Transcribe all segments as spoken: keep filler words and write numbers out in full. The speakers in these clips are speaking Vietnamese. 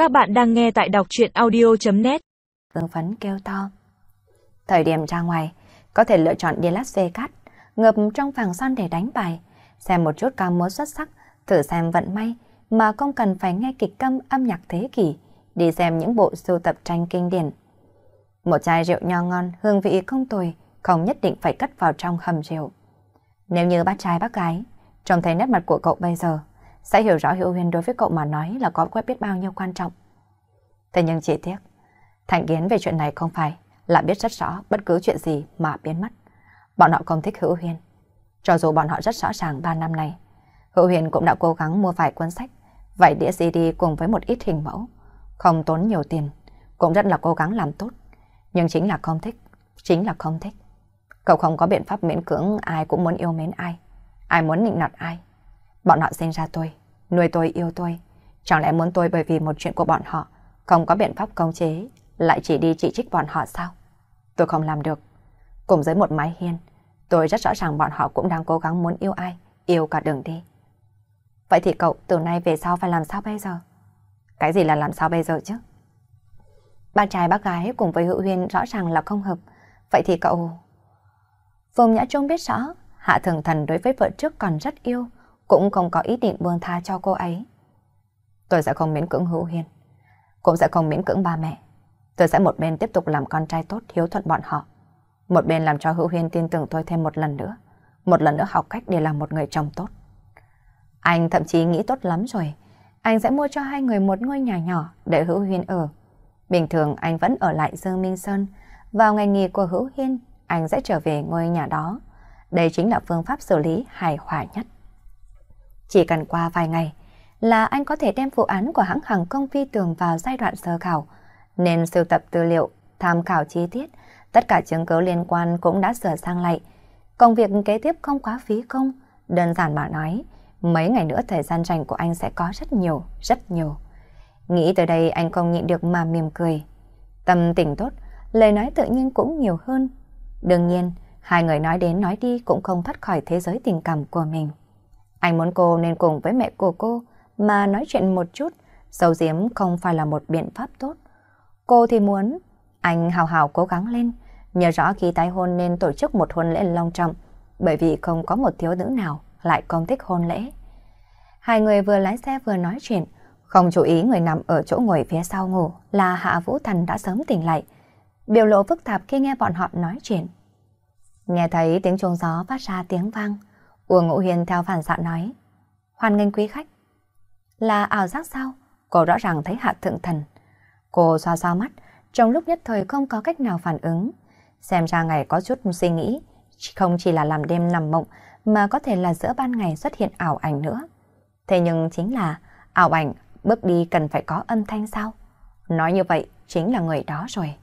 Các bạn đang nghe tại đọc truyện audio.net. Hưng phấn kêu to. Thời điểm ra ngoài, có thể lựa chọn đi Las Vegas, ngập trong vàng son để đánh bài, xem một chút ca múa xuất sắc, thử xem vận may, mà không cần phải nghe kịch câm âm nhạc thế kỷ, đi xem những bộ sưu tập tranh kinh điển. Một chai rượu nho ngon, hương vị không tồi, không nhất định phải cất vào trong hầm rượu. Nếu như bác trai bác gái, trông thấy nét mặt của cậu bây giờ, sẽ hiểu rõ Hữu Huyên đối với cậu mà nói là có quen biết bao nhiêu quan trọng. Thế nhưng chỉ tiếc, thành kiến về chuyện này không phải là biết rất rõ bất cứ chuyện gì mà biến mất. Bọn họ không thích Hữu Huyên. Cho dù bọn họ rất rõ ràng ba năm này, Hữu Huyên cũng đã cố gắng mua vài cuốn sách, vài đĩa xê đê cùng với một ít hình mẫu, không tốn nhiều tiền, cũng rất là cố gắng làm tốt. Nhưng chính là không thích, chính là không thích. Cậu không có biện pháp miễn cưỡng ai cũng muốn yêu mến ai, ai muốn nịnh nọt ai. Bọn họ sinh ra tôi, nuôi tôi, yêu tôi. Chẳng lẽ muốn tôi bởi vì một chuyện của bọn họ không có biện pháp khống chế, lại chỉ đi chỉ trích bọn họ sao? Tôi không làm được. Cùng dưới một mái hiên, tôi rất rõ ràng bọn họ cũng đang cố gắng muốn yêu ai, yêu cả đường đi. Vậy thì cậu từ nay về sau phải làm sao bây giờ? Cái gì là làm sao bây giờ chứ? Bác trai bác gái cùng với Hữu Huyên rõ ràng là không hợp. Vậy thì cậu... Phùng Nhã Trung biết rõ, Hạ Thường Thần đối với vợ trước còn rất yêu, cũng không có ý định buông tha cho cô ấy. Tôi sẽ không miễn cưỡng Hữu Huyên, cũng sẽ không miễn cưỡng ba mẹ. Tôi sẽ một bên tiếp tục làm con trai tốt, hiếu thuận bọn họ, một bên làm cho Hữu Huyên tin tưởng tôi thêm một lần nữa, một lần nữa học cách để làm một người chồng tốt. Anh thậm chí nghĩ tốt lắm rồi, anh sẽ mua cho hai người một ngôi nhà nhỏ để Hữu Huyên ở. Bình thường anh vẫn ở lại Dương Minh Sơn, vào ngày nghỉ của Hữu Huyên, anh sẽ trở về ngôi nhà đó. Đây chính là phương pháp xử lý hài hòa nhất. Chỉ cần qua vài ngày là anh có thể đem vụ án của hãng hàng không Phi Tường vào giai đoạn sơ khảo, nên sưu tập tư liệu, tham khảo chi tiết, tất cả chứng cứ liên quan cũng đã sửa sang lại. Công việc kế tiếp không quá phí công, đơn giản mà nói, mấy ngày nữa thời gian rảnh của anh sẽ có rất nhiều, rất nhiều. Nghĩ tới đây anh không nhịn được mà mỉm cười. Tâm tình tốt, lời nói tự nhiên cũng nhiều hơn. Đương nhiên, hai người nói đến nói đi cũng không thoát khỏi thế giới tình cảm của mình. Anh muốn cô nên cùng với mẹ của cô mà nói chuyện một chút, giấu giếm không phải là một biện pháp tốt. Cô thì muốn anh hào hào cố gắng lên, nhớ rõ khi tái hôn nên tổ chức một hôn lễ long trọng, bởi vì không có một thiếu nữ nào lại không thích hôn lễ. Hai người vừa lái xe vừa nói chuyện, không chú ý người nằm ở chỗ ngồi phía sau ngủ là Hạ Vũ Thần đã sớm tỉnh lại, biểu lộ phức tạp khi nghe bọn họ nói chuyện. Nghe thấy tiếng chuông gió phát ra tiếng vang, Uông Ngũ Hiền theo phản xạ nói: "Hoan nghênh quý khách." Là ảo giác sao? Cô rõ ràng thấy Hạ Thượng Thần. Cô xoa xoa mắt, trong lúc nhất thời không có cách nào phản ứng. Xem ra ngày có chút suy nghĩ, không chỉ là làm đêm nằm mộng, mà có thể là giữa ban ngày xuất hiện ảo ảnh nữa. Thế nhưng chính là ảo ảnh, bước đi cần phải có âm thanh sao? Nói như vậy chính là người đó rồi.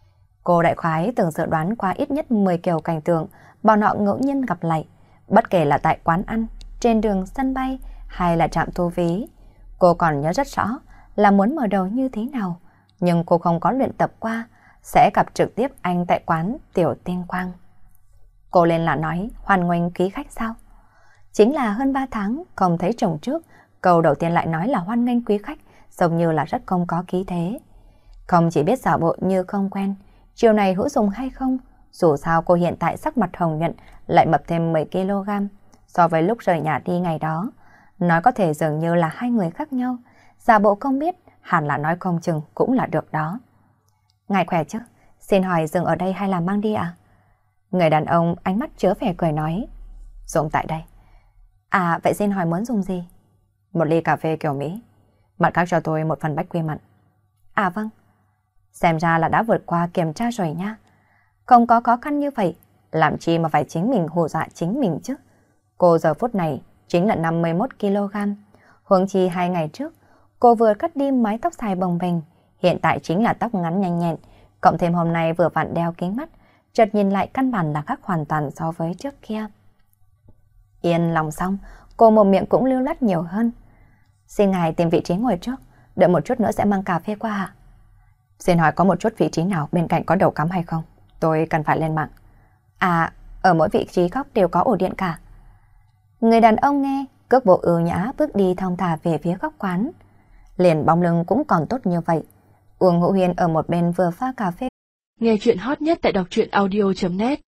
Cô đại khái từng dự đoán qua ít nhất mười kiểu cảnh tượng bọn họ ngẫu nhiên gặp lại, bất kể là tại quán ăn, trên đường, sân bay hay là trạm thu phí. Cô còn nhớ rất rõ là muốn mở đầu như thế nào, nhưng cô không có luyện tập qua, sẽ gặp trực tiếp anh tại quán Tiểu Tinh Quang. Cô lên là nói hoan nghênh quý khách sao? Chính là hơn ba tháng không thấy chồng trước, câu đầu tiên lại nói là hoan nghênh quý khách, giống như là rất không có khí thế. Không chỉ biết giả bộ như không quen, chiều này hữu dụng hay không, dù sao cô hiện tại sắc mặt hồng nhuận, lại mập thêm mười ki lô gam so với lúc rời nhà đi ngày đó. Nói có thể dường như là hai người khác nhau, giả bộ không biết, hẳn là nói không chừng cũng là được đó. Ngài khỏe chứ? Xin hỏi dừng ở đây hay là mang đi à? Người đàn ông ánh mắt chứa vẻ cười nói. Dùng tại đây. À, vậy xin hỏi muốn dùng gì? Một ly cà phê kiểu Mỹ, mặt khác cho tôi một phần bách quy mặn. À vâng. Xem ra là đã vượt qua kiểm tra rồi nha. Không có khó khăn như vậy, làm chi mà phải chính mình hù dọa chính mình chứ. Cô giờ phút này chính là năm mươi mốt ki lô gam. Huống chi hai ngày trước, cô vừa cắt đi mái tóc dài bồng bềnh, hiện tại chính là tóc ngắn nhanh nhẹn, cộng thêm hôm nay vừa vặn đeo kính mắt, chợt nhìn lại căn bản là khác hoàn toàn so với trước kia. Yên lòng xong, cô một miệng cũng lưu loát nhiều hơn. Xin ngài tìm vị trí ngồi trước, đợi một chút nữa sẽ mang cà phê qua ạ. Xin hỏi có một chút vị trí nào bên cạnh có đầu cắm hay không? Tôi cần phải lên mạng. À, ở mỗi vị trí góc đều có ổ điện cả. Người đàn ông nghe, cước bộ ưu nhã bước đi thong thả về phía góc quán. liền bóng lưng cũng còn tốt như vậy. Uông Hữu Hiên ở một bên vừa pha cà phê. Nghe chuyện hot nhất tại đọc truyện audio chấm net